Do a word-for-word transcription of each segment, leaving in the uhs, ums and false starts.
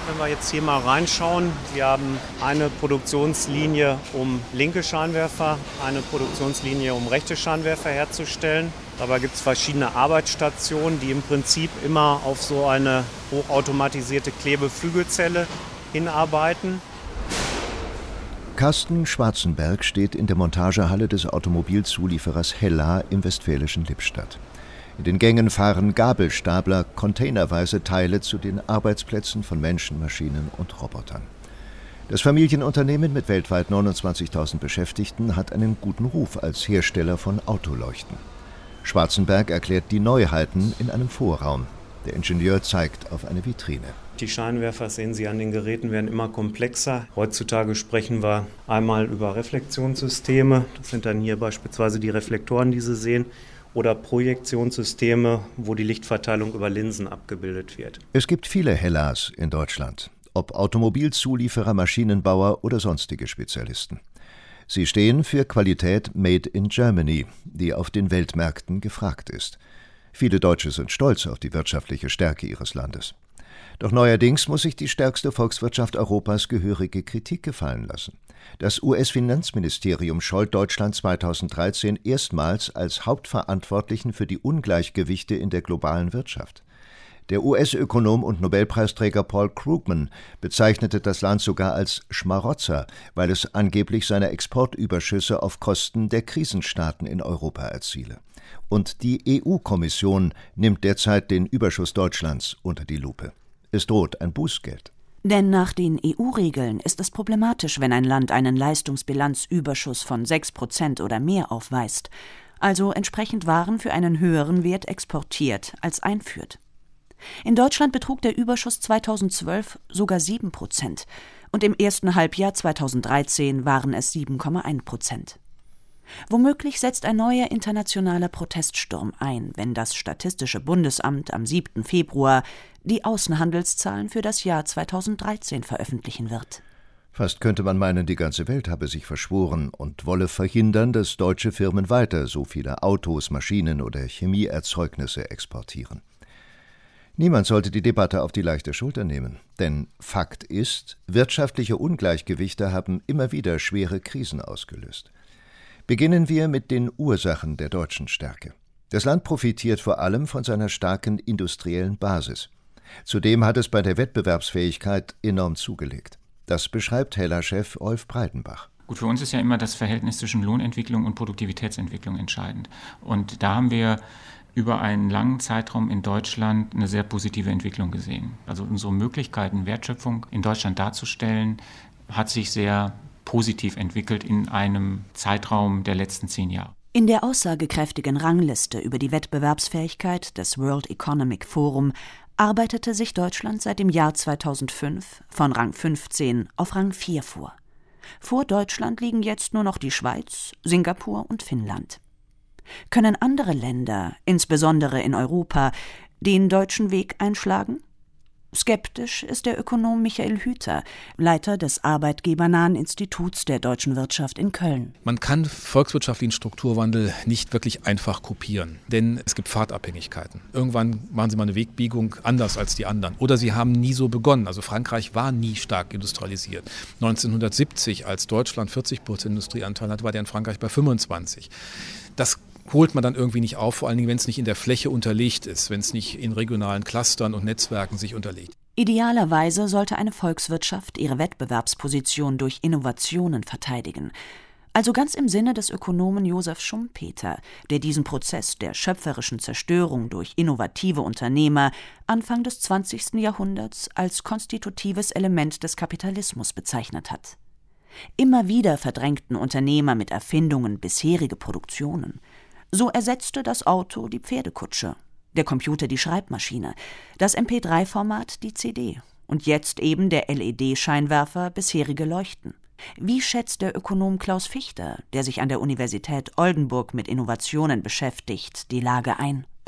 wenn wir jetzt hier mal reinschauen, wir haben eine Produktionslinie, um linke Scheinwerfer, eine Produktionslinie, um rechte Scheinwerfer herzustellen. Dabei gibt es verschiedene Arbeitsstationen, die im Prinzip immer auf so eine hochautomatisierte Klebefügezelle hinarbeiten. Carsten Schwarzenberg steht in der Montagehalle des Automobilzulieferers Hella im westfälischen Lippstadt. In den Gängen fahren Gabelstapler containerweise Teile zu den Arbeitsplätzen von Menschen, Maschinen und Robotern. Das Familienunternehmen mit weltweit neunundzwanzigtausend Beschäftigten hat einen guten Ruf als Hersteller von Autoleuchten. Schwarzenberg erklärt die Neuheiten in einem Vorraum. Der Ingenieur zeigt auf eine Vitrine. Die Scheinwerfer, sehen Sie an den Geräten, werden immer komplexer. Heutzutage sprechen wir einmal über Reflexionssysteme. Das sind dann hier beispielsweise die Reflektoren, die Sie sehen. Oder Projektionssysteme, wo die Lichtverteilung über Linsen abgebildet wird. Es gibt viele Hellas in Deutschland, ob Automobilzulieferer, Maschinenbauer oder sonstige Spezialisten. Sie stehen für Qualität Made in Germany, die auf den Weltmärkten gefragt ist. Viele Deutsche sind stolz auf die wirtschaftliche Stärke ihres Landes. Doch neuerdings muss sich die stärkste Volkswirtschaft Europas gehörige Kritik gefallen lassen. Das U S-Finanzministerium scholt Deutschland zweitausenddreizehn erstmals als Hauptverantwortlichen für die Ungleichgewichte in der globalen Wirtschaft. Der U S-Ökonom und Nobelpreisträger Paul Krugman bezeichnete das Land sogar als Schmarotzer, weil es angeblich seine Exportüberschüsse auf Kosten der Krisenstaaten in Europa erziele. Und die E U-Kommission nimmt derzeit den Überschuss Deutschlands unter die Lupe. Es droht ein Bußgeld. Denn nach den E U-Regeln ist es problematisch, wenn ein Land einen Leistungsbilanzüberschuss von sechs Prozent oder mehr aufweist, also entsprechend Waren für einen höheren Wert exportiert als einführt. In Deutschland betrug der Überschuss zweitausendzwölf sogar sieben Prozent und im ersten Halbjahr zweitausenddreizehn waren es sieben Komma eins Prozent. Womöglich setzt ein neuer internationaler Proteststurm ein, wenn das Statistische Bundesamt am siebten Februar die Außenhandelszahlen für das Jahr zweitausenddreizehn veröffentlichen wird. Fast könnte man meinen, die ganze Welt habe sich verschworen und wolle verhindern, dass deutsche Firmen weiter so viele Autos, Maschinen oder Chemieerzeugnisse exportieren. Niemand sollte die Debatte auf die leichte Schulter nehmen, denn Fakt ist, wirtschaftliche Ungleichgewichte haben immer wieder schwere Krisen ausgelöst. Beginnen wir mit den Ursachen der deutschen Stärke. Das Land profitiert vor allem von seiner starken industriellen Basis. Zudem hat es bei der Wettbewerbsfähigkeit enorm zugelegt. Das beschreibt Hella-Chef Rolf Breidenbach. Gut, für uns ist ja immer das Verhältnis zwischen Lohnentwicklung und Produktivitätsentwicklung entscheidend. Und da haben wir über einen langen Zeitraum in Deutschland eine sehr positive Entwicklung gesehen. Also unsere Möglichkeiten, Wertschöpfung in Deutschland darzustellen, hat sich sehr positiv entwickelt in einem Zeitraum der letzten zehn Jahre. In der aussagekräftigen Rangliste über die Wettbewerbsfähigkeit des World Economic Forum arbeitete sich Deutschland seit dem Jahr zweitausendfünf von Rang fünfzehn auf Rang vier vor. Vor Deutschland liegen jetzt nur noch die Schweiz, Singapur und Finnland. Können andere Länder, insbesondere in Europa, den deutschen Weg einschlagen? Skeptisch ist der Ökonom Michael Hüter, Leiter des arbeitgebernahen Instituts der deutschen Wirtschaft in Köln. Man kann volkswirtschaftlichen Strukturwandel nicht wirklich einfach kopieren, denn es gibt Pfadabhängigkeiten. Irgendwann machen Sie mal eine Wegbiegung anders als die anderen. Oder Sie haben nie so begonnen. Also Frankreich war nie stark industrialisiert. neunzehnhundertsiebzig, als Deutschland vierzig Prozent Industrieanteil hatte, war der in Frankreich bei fünfundzwanzig. Das holt man dann irgendwie nicht auf, vor allen Dingen, wenn es nicht in der Fläche unterlegt ist, wenn es nicht in regionalen Clustern und Netzwerken sich unterlegt. Idealerweise sollte eine Volkswirtschaft ihre Wettbewerbsposition durch Innovationen verteidigen. Also ganz im Sinne des Ökonomen Josef Schumpeter, der diesen Prozess der schöpferischen Zerstörung durch innovative Unternehmer Anfang des zwanzigsten Jahrhunderts als konstitutives Element des Kapitalismus bezeichnet hat. Immer wieder verdrängten Unternehmer mit Erfindungen bisherige Produktionen. So ersetzte das Auto die Pferdekutsche, der Computer die Schreibmaschine, das M P drei Format die C D und jetzt eben der L E D-Scheinwerfer bisherige Leuchten. Wie schätzt der Ökonom Klaus Fichter, der sich an der Universität Oldenburg mit Innovationen beschäftigt, die Lage ein?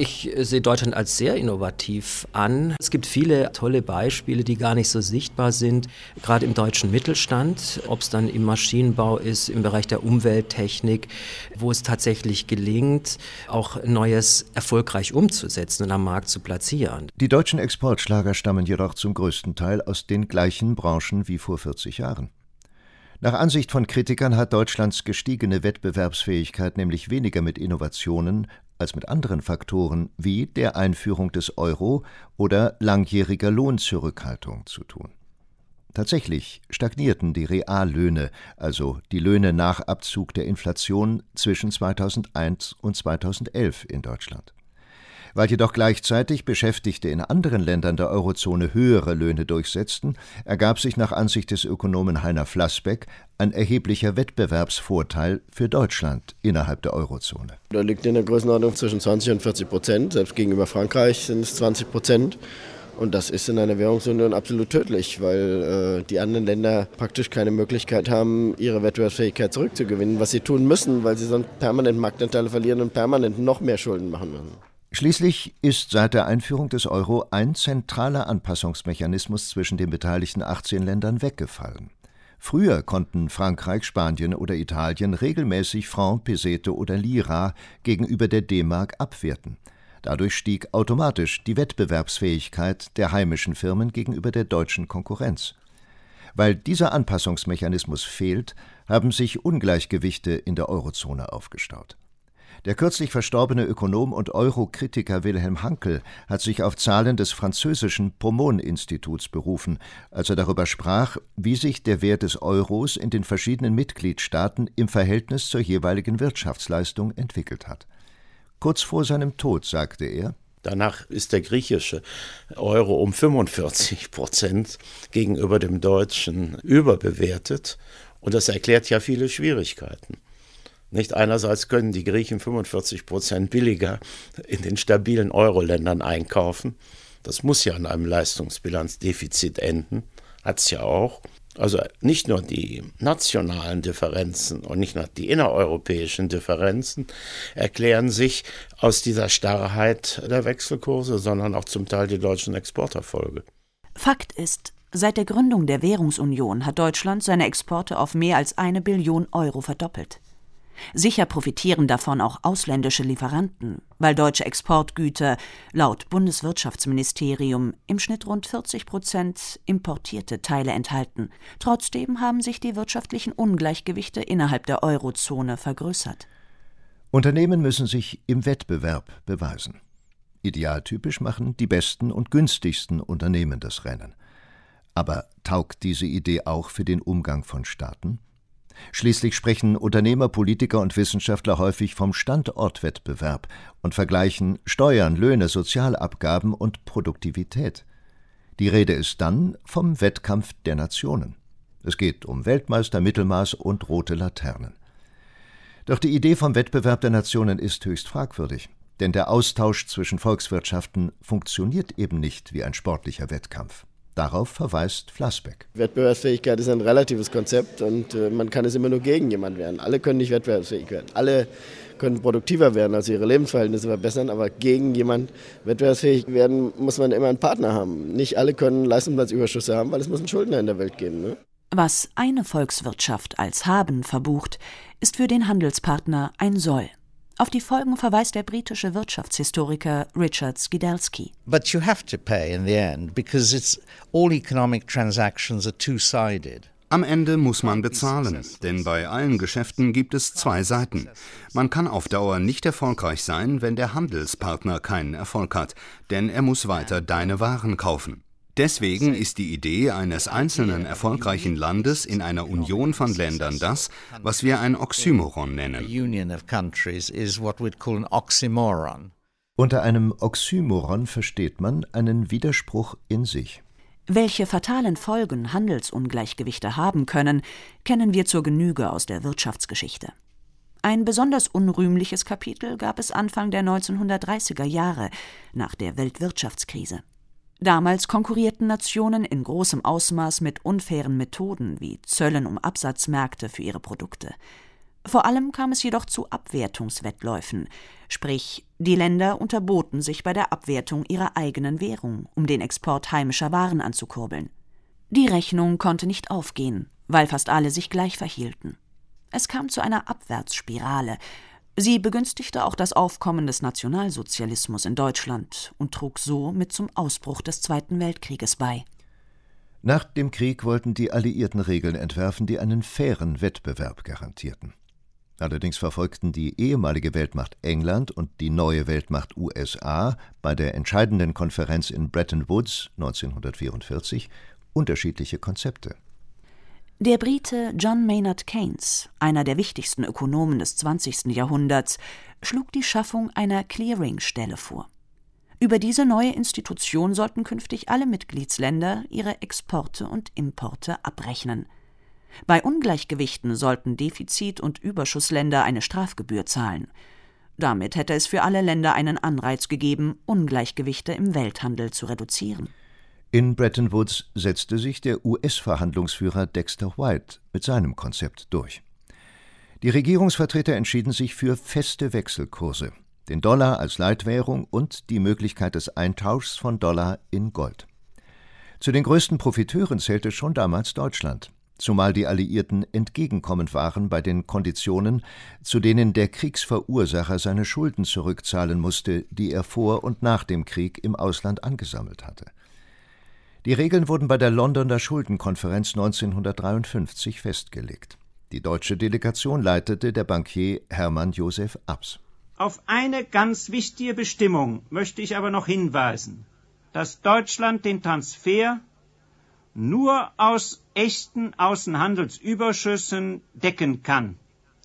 Ich sehe Deutschland als sehr innovativ an. Es gibt viele tolle Beispiele, die gar nicht so sichtbar sind, gerade im deutschen Mittelstand, ob es dann im Maschinenbau ist, im Bereich der Umwelttechnik, wo es tatsächlich gelingt, auch Neues erfolgreich umzusetzen und am Markt zu platzieren. Die deutschen Exportschlager stammen jedoch zum größten Teil aus den gleichen Branchen wie vor vierzig Jahren. Nach Ansicht von Kritikern hat Deutschlands gestiegene Wettbewerbsfähigkeit nämlich weniger mit Innovationen als mit anderen Faktoren wie der Einführung des Euro oder langjähriger Lohnzurückhaltung zu tun. Tatsächlich stagnierten die Reallöhne, also die Löhne nach Abzug der Inflation, zwischen zweitausendeins und zweitausendelf in Deutschland. Weil jedoch gleichzeitig Beschäftigte in anderen Ländern der Eurozone höhere Löhne durchsetzten, ergab sich nach Ansicht des Ökonomen Heiner Flassbeck ein erheblicher Wettbewerbsvorteil für Deutschland innerhalb der Eurozone. Da liegt in der Größenordnung zwischen zwanzig und vierzig Prozent, selbst gegenüber Frankreich sind es zwanzig Prozent. Und das ist in einer Währungsunion absolut tödlich, weil äh, die anderen Länder praktisch keine Möglichkeit haben, ihre Wettbewerbsfähigkeit zurückzugewinnen, was sie tun müssen, weil sie sonst permanent Marktanteile verlieren und permanent noch mehr Schulden machen müssen. Schließlich ist seit der Einführung des Euro ein zentraler Anpassungsmechanismus zwischen den beteiligten achtzehn Ländern weggefallen. Früher konnten Frankreich, Spanien oder Italien regelmäßig Franc, Pesete oder Lira gegenüber der D-Mark abwerten. Dadurch stieg automatisch die Wettbewerbsfähigkeit der heimischen Firmen gegenüber der deutschen Konkurrenz. Weil dieser Anpassungsmechanismus fehlt, haben sich Ungleichgewichte in der Eurozone aufgestaut. Der kürzlich verstorbene Ökonom und Euro-Kritiker Wilhelm Hanckel hat sich auf Zahlen des französischen Pomone-Instituts berufen, als er darüber sprach, wie sich der Wert des Euros in den verschiedenen Mitgliedstaaten im Verhältnis zur jeweiligen Wirtschaftsleistung entwickelt hat. Kurz vor seinem Tod sagte er: Danach ist der griechische Euro um fünfundvierzig Prozent gegenüber dem deutschen überbewertet. Und das erklärt ja viele Schwierigkeiten. Nicht einerseits können die Griechen fünfundvierzig Prozent billiger in den stabilen Euro-Ländern einkaufen. Das muss ja an einem Leistungsbilanzdefizit enden, hat es ja auch. Also nicht nur die nationalen Differenzen und nicht nur die innereuropäischen Differenzen erklären sich aus dieser Starrheit der Wechselkurse, sondern auch zum Teil die deutschen Exporterfolge. Fakt ist, seit der Gründung der Währungsunion hat Deutschland seine Exporte auf mehr als eine Billion Euro verdoppelt. Sicher profitieren davon auch ausländische Lieferanten, weil deutsche Exportgüter laut Bundeswirtschaftsministerium im Schnitt rund vierzig Prozent importierte Teile enthalten. Trotzdem haben sich die wirtschaftlichen Ungleichgewichte innerhalb der Eurozone vergrößert. Unternehmen müssen sich im Wettbewerb beweisen. Idealtypisch machen die besten und günstigsten Unternehmen das Rennen. Aber taugt diese Idee auch für den Umgang von Staaten? Schließlich sprechen Unternehmer, Politiker und Wissenschaftler häufig vom Standortwettbewerb und vergleichen Steuern, Löhne, Sozialabgaben und Produktivität. Die Rede ist dann vom Wettkampf der Nationen. Es geht um Weltmeister, Mittelmaß und rote Laternen. Doch die Idee vom Wettbewerb der Nationen ist höchst fragwürdig, denn der Austausch zwischen Volkswirtschaften funktioniert eben nicht wie ein sportlicher Wettkampf. Darauf verweist Flassbeck. Wettbewerbsfähigkeit ist ein relatives Konzept und äh, man kann es immer nur gegen jemanden werden. Alle können nicht wettbewerbsfähig werden. Alle können produktiver werden, also ihre Lebensverhältnisse verbessern, aber gegen jemanden wettbewerbsfähig werden, muss man immer einen Partner haben. Nicht alle können Leistungsplatzüberschüsse haben, weil es muss einen Schuldner in der Welt geben. Ne? Was eine Volkswirtschaft als Haben verbucht, ist für den Handelspartner ein Soll. Auf die Folgen verweist der britische Wirtschaftshistoriker Richard Skidelsky. But you have to pay in the end, because it's all economic transactions are two-sided. Am Ende muss man bezahlen, denn bei allen Geschäften gibt es zwei Seiten. Man kann auf Dauer nicht erfolgreich sein, wenn der Handelspartner keinen Erfolg hat, denn er muss weiter deine Waren kaufen. Deswegen ist die Idee eines einzelnen erfolgreichen Landes in einer Union von Ländern das, was wir ein Oxymoron nennen. Unter einem Oxymoron versteht man einen Widerspruch in sich. Welche fatalen Folgen Handelsungleichgewichte haben können, kennen wir zur Genüge aus der Wirtschaftsgeschichte. Ein besonders unrühmliches Kapitel gab es Anfang der neunzehnhundertdreißiger Jahre, nach der Weltwirtschaftskrise. Damals konkurrierten Nationen in großem Ausmaß mit unfairen Methoden wie Zöllen um Absatzmärkte für ihre Produkte. Vor allem kam es jedoch zu Abwertungswettläufen, sprich, die Länder unterboten sich bei der Abwertung ihrer eigenen Währung, um den Export heimischer Waren anzukurbeln. Die Rechnung konnte nicht aufgehen, weil fast alle sich gleich verhielten. Es kam zu einer Abwärtsspirale. Sie begünstigte auch das Aufkommen des Nationalsozialismus in Deutschland und trug so mit zum Ausbruch des Zweiten Weltkrieges bei. Nach dem Krieg wollten die Alliierten Regeln entwerfen, die einen fairen Wettbewerb garantierten. Allerdings verfolgten die ehemalige Weltmacht England und die neue Weltmacht U S A bei der entscheidenden Konferenz in Bretton Woods neunzehnhundertvierundvierzig unterschiedliche Konzepte. Der Brite John Maynard Keynes, einer der wichtigsten Ökonomen des zwanzigsten Jahrhunderts, schlug die Schaffung einer Clearingstelle vor. Über diese neue Institution sollten künftig alle Mitgliedsländer ihre Exporte und Importe abrechnen. Bei Ungleichgewichten sollten Defizit- und Überschussländer eine Strafgebühr zahlen. Damit hätte es für alle Länder einen Anreiz gegeben, Ungleichgewichte im Welthandel zu reduzieren. In Bretton Woods setzte sich der U S-Verhandlungsführer Dexter White mit seinem Konzept durch. Die Regierungsvertreter entschieden sich für feste Wechselkurse, den Dollar als Leitwährung und die Möglichkeit des Eintauschs von Dollar in Gold. Zu den größten Profiteuren zählte schon damals Deutschland, zumal die Alliierten entgegenkommend waren bei den Konditionen, zu denen der Kriegsverursacher seine Schulden zurückzahlen musste, die er vor und nach dem Krieg im Ausland angesammelt hatte. Die Regeln wurden bei der Londoner Schuldenkonferenz neunzehnhundertdreiundfünfzig festgelegt. Die deutsche Delegation leitete der Bankier Hermann Josef Abs. Auf eine ganz wichtige Bestimmung möchte ich aber noch hinweisen, dass Deutschland den Transfer nur aus echten Außenhandelsüberschüssen decken kann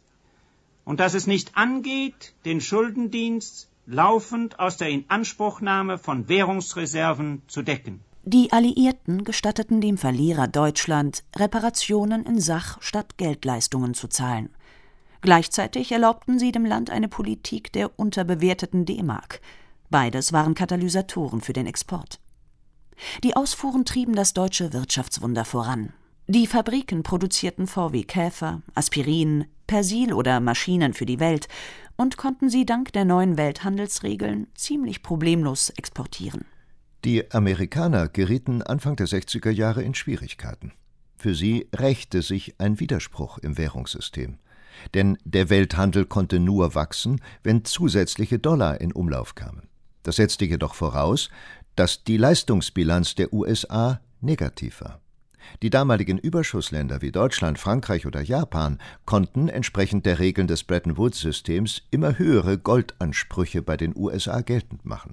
und dass es nicht angeht, den Schuldendienst laufend aus der Inanspruchnahme von Währungsreserven zu decken. Die Alliierten gestatteten dem Verlierer Deutschland, Reparationen in Sach- statt Geldleistungen zu zahlen. Gleichzeitig erlaubten sie dem Land eine Politik der unterbewerteten D-Mark. Beides waren Katalysatoren für den Export. Die Ausfuhren trieben das deutsche Wirtschaftswunder voran. Die Fabriken produzierten V W Käfer, Aspirin, Persil oder Maschinen für die Welt und konnten sie dank der neuen Welthandelsregeln ziemlich problemlos exportieren. Die Amerikaner gerieten Anfang der sechziger Jahre in Schwierigkeiten. Für sie rächte sich ein Widerspruch im Währungssystem. Denn der Welthandel konnte nur wachsen, wenn zusätzliche Dollar in Umlauf kamen. Das setzte jedoch voraus, dass die Leistungsbilanz der U S A negativ war. Die damaligen Überschussländer wie Deutschland, Frankreich oder Japan konnten entsprechend der Regeln des Bretton-Woods-Systems immer höhere Goldansprüche bei den U S A geltend machen.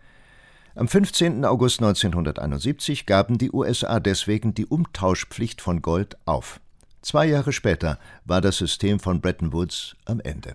Am fünfzehnten August neunzehnhunderteinundsiebzig gaben die U S A deswegen die Umtauschpflicht von Gold auf. Zwei Jahre später war das System von Bretton Woods am Ende.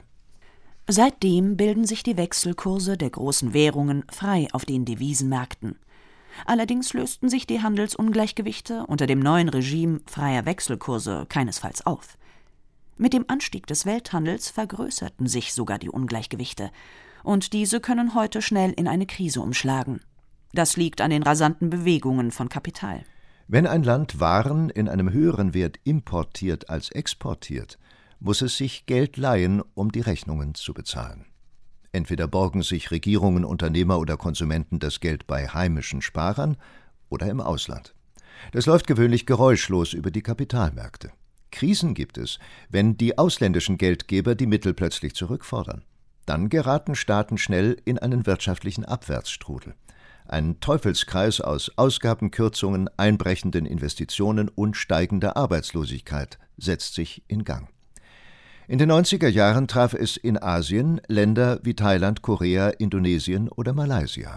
Seitdem bilden sich die Wechselkurse der großen Währungen frei auf den Devisenmärkten. Allerdings lösten sich die Handelsungleichgewichte unter dem neuen Regime freier Wechselkurse keinesfalls auf. Mit dem Anstieg des Welthandels vergrößerten sich sogar die Ungleichgewichte, und diese können heute schnell in eine Krise umschlagen. Das liegt an den rasanten Bewegungen von Kapital. Wenn ein Land Waren in einem höheren Wert importiert als exportiert, muss es sich Geld leihen, um die Rechnungen zu bezahlen. Entweder borgen sich Regierungen, Unternehmer oder Konsumenten das Geld bei heimischen Sparern oder im Ausland. Das läuft gewöhnlich geräuschlos über die Kapitalmärkte. Krisen gibt es, wenn die ausländischen Geldgeber die Mittel plötzlich zurückfordern. Dann geraten Staaten schnell in einen wirtschaftlichen Abwärtsstrudel. Ein Teufelskreis aus Ausgabenkürzungen, einbrechenden Investitionen und steigender Arbeitslosigkeit setzt sich in Gang. In den neunziger Jahren traf es in Asien Länder wie Thailand, Korea, Indonesien oder Malaysia.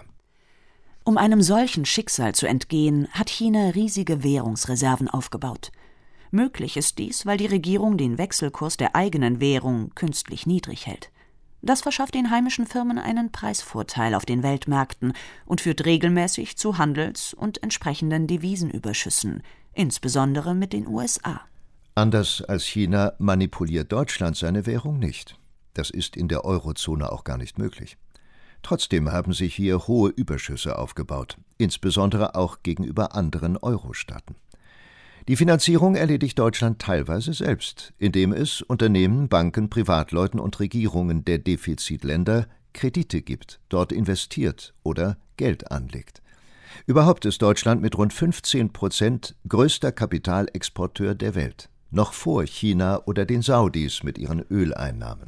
Um einem solchen Schicksal zu entgehen, hat China riesige Währungsreserven aufgebaut. Möglich ist dies, weil die Regierung den Wechselkurs der eigenen Währung künstlich niedrig hält. Das verschafft den heimischen Firmen einen Preisvorteil auf den Weltmärkten und führt regelmäßig zu Handels- und entsprechenden Devisenüberschüssen, insbesondere mit den U S A. Anders als China manipuliert Deutschland seine Währung nicht. Das ist in der Eurozone auch gar nicht möglich. Trotzdem haben sich hier hohe Überschüsse aufgebaut, insbesondere auch gegenüber anderen Euro-Staaten. Die Finanzierung erledigt Deutschland teilweise selbst, indem es Unternehmen, Banken, Privatleuten und Regierungen der Defizitländer Kredite gibt, dort investiert oder Geld anlegt. Überhaupt ist Deutschland mit rund fünfzehn Prozent größter Kapitalexporteur der Welt, noch vor China oder den Saudis mit ihren Öleinnahmen.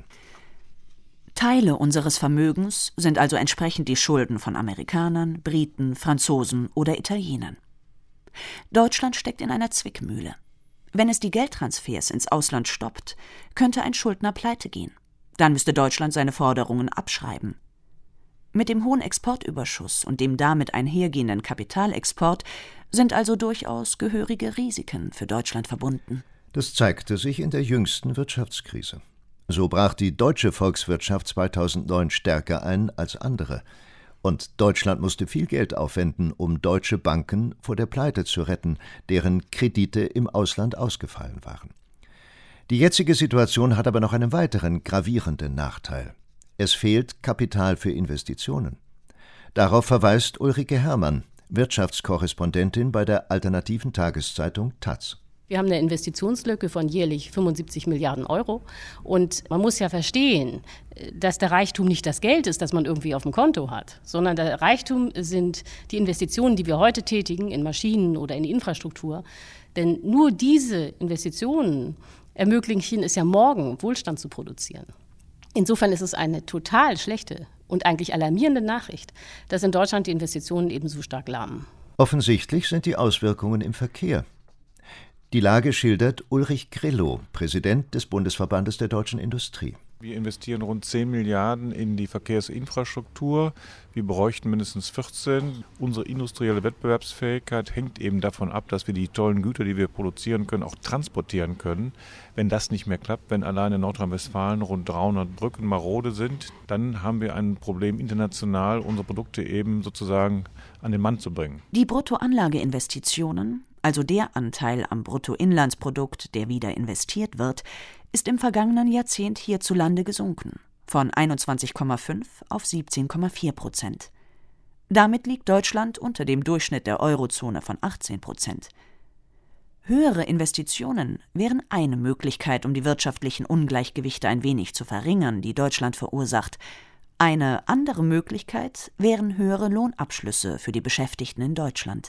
Teile unseres Vermögens sind also entsprechend die Schulden von Amerikanern, Briten, Franzosen oder Italienern. Deutschland steckt in einer Zwickmühle. Wenn es die Geldtransfers ins Ausland stoppt, könnte ein Schuldner pleite gehen. Dann müsste Deutschland seine Forderungen abschreiben. Mit dem hohen Exportüberschuss und dem damit einhergehenden Kapitalexport sind also durchaus gehörige Risiken für Deutschland verbunden. Das zeigte sich in der jüngsten Wirtschaftskrise. So brach die deutsche Volkswirtschaft zweitausendneun stärker ein als andere. Und Deutschland musste viel Geld aufwenden, um deutsche Banken vor der Pleite zu retten, deren Kredite im Ausland ausgefallen waren. Die jetzige Situation hat aber noch einen weiteren gravierenden Nachteil. Es fehlt Kapital für Investitionen. Darauf verweist Ulrike Herrmann, Wirtschaftskorrespondentin bei der alternativen Tageszeitung taz. Wir haben eine Investitionslücke von jährlich fünfundsiebzig Milliarden Euro. Und man muss ja verstehen, dass der Reichtum nicht das Geld ist, das man irgendwie auf dem Konto hat, sondern der Reichtum sind die Investitionen, die wir heute tätigen in Maschinen oder in die Infrastruktur. Denn nur diese Investitionen ermöglichen es ja morgen, Wohlstand zu produzieren. Insofern ist es eine total schlechte und eigentlich alarmierende Nachricht, dass in Deutschland die Investitionen eben so stark lahmen. Offensichtlich sind die Auswirkungen im Verkehr. Die Lage schildert Ulrich Grillo, Präsident des Bundesverbandes der deutschen Industrie. Wir investieren rund zehn Milliarden in die Verkehrsinfrastruktur. Wir bräuchten mindestens vierzehn. Unsere industrielle Wettbewerbsfähigkeit hängt eben davon ab, dass wir die tollen Güter, die wir produzieren können, auch transportieren können. Wenn das nicht mehr klappt, wenn allein in Nordrhein-Westfalen rund dreihundert Brücken marode sind, dann haben wir ein Problem, international unsere Produkte eben sozusagen an den Mann zu bringen. Die Bruttoanlageinvestitionen, also der Anteil am Bruttoinlandsprodukt, der wieder investiert wird, ist im vergangenen Jahrzehnt hierzulande gesunken, von einundzwanzig Komma fünf auf siebzehn Komma vier Prozent. Damit liegt Deutschland unter dem Durchschnitt der Eurozone von achtzehn Prozent. Höhere Investitionen wären eine Möglichkeit, um die wirtschaftlichen Ungleichgewichte ein wenig zu verringern, die Deutschland verursacht. Eine andere Möglichkeit wären höhere Lohnabschlüsse für die Beschäftigten in Deutschland.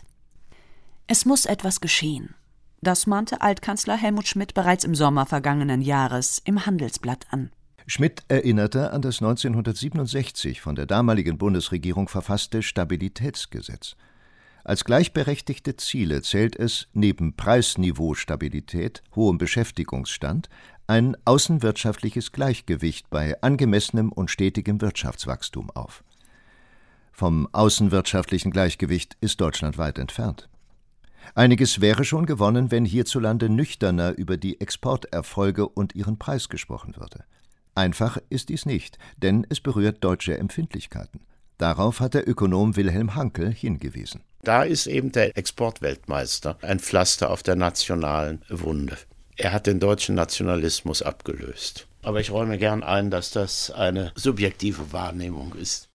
Es muss etwas geschehen. Das mahnte Altkanzler Helmut Schmidt bereits im Sommer vergangenen Jahres im Handelsblatt an. Schmidt erinnerte an das neunzehnhundertsiebenundsechzig von der damaligen Bundesregierung verfasste Stabilitätsgesetz. Als gleichberechtigte Ziele zählt es neben Preisniveaustabilität, hohem Beschäftigungsstand, ein außenwirtschaftliches Gleichgewicht bei angemessenem und stetigem Wirtschaftswachstum auf. Vom außenwirtschaftlichen Gleichgewicht ist Deutschland weit entfernt. Einiges wäre schon gewonnen, wenn hierzulande nüchterner über die Exporterfolge und ihren Preis gesprochen würde. Einfach ist dies nicht, denn es berührt deutsche Empfindlichkeiten. Darauf hat der Ökonom Wilhelm Hanckel hingewiesen. Da ist eben der Exportweltmeister ein Pflaster auf der nationalen Wunde. Er hat den deutschen Nationalismus abgelöst. Aber ich räume gern ein, dass das eine subjektive Wahrnehmung ist.